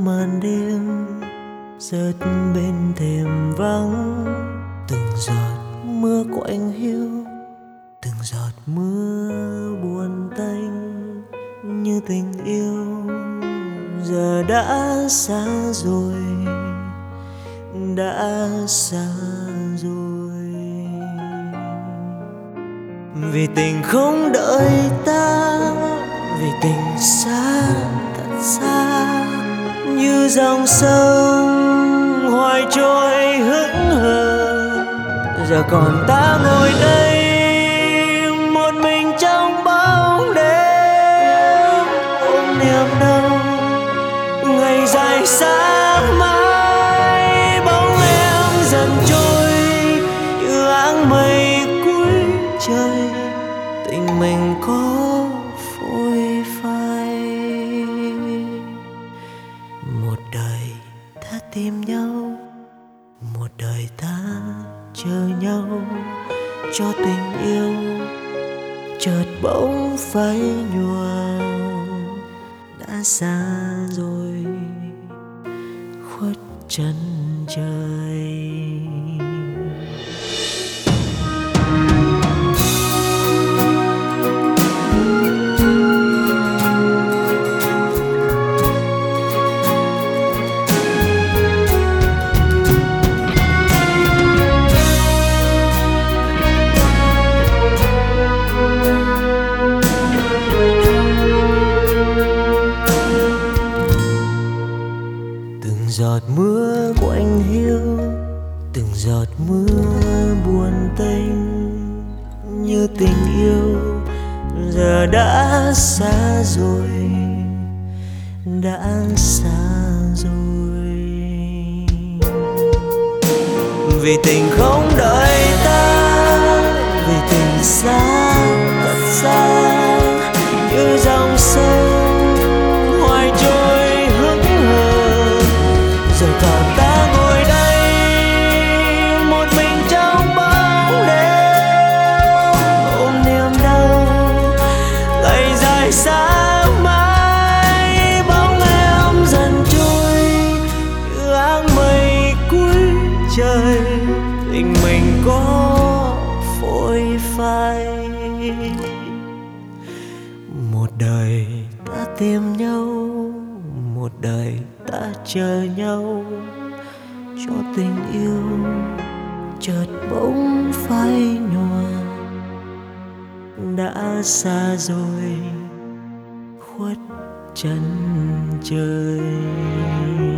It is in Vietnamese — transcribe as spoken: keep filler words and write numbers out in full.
màn đêm rớt bên thềm vắng. Từng giọt mưa quạnh hiu, từng giọt mưa buồn tênh, như tình yêu giờ đã xa rồi, đã xa rồi. Vì tình không đợi ta, vì tình xa thật xa, như dòng sông hoài trôi hững hờ. Giờ còn ta ngồi đây một mình trong bóng đêm, ôm niềm đau ngày dài xa mãi. Bóng em dần trôi như áng mây cuối trời, tình mình có phôi phai. Một đời ta tìm nhau, một đời ta chờ nhau, cho tình yêu chợt bỗng phai nhòa. Đã xa rồi, khuất chân trời. Từng giọt mưa quạnh hiu, từng giọt mưa buồn tênh, như tình yêu giờ đã xa rồi, đã xa rồi. Vì tình không đợi ta, vì tình xa thật xa, như dòng sông hoài trôi hững hờ. Giờ còn ta ngồi đây một mình trong bóng đêm, ôm niềm đau ngày dài xa mãi. Bóng em dần trôi như áng mây cuối trời, tình mình có phôi phai. Một đời ta tìm nhau, một đời ta chờ nhau, cho tình yêu chợt bỗng phai nhòa. Đã xa rồi, khuất chân trời.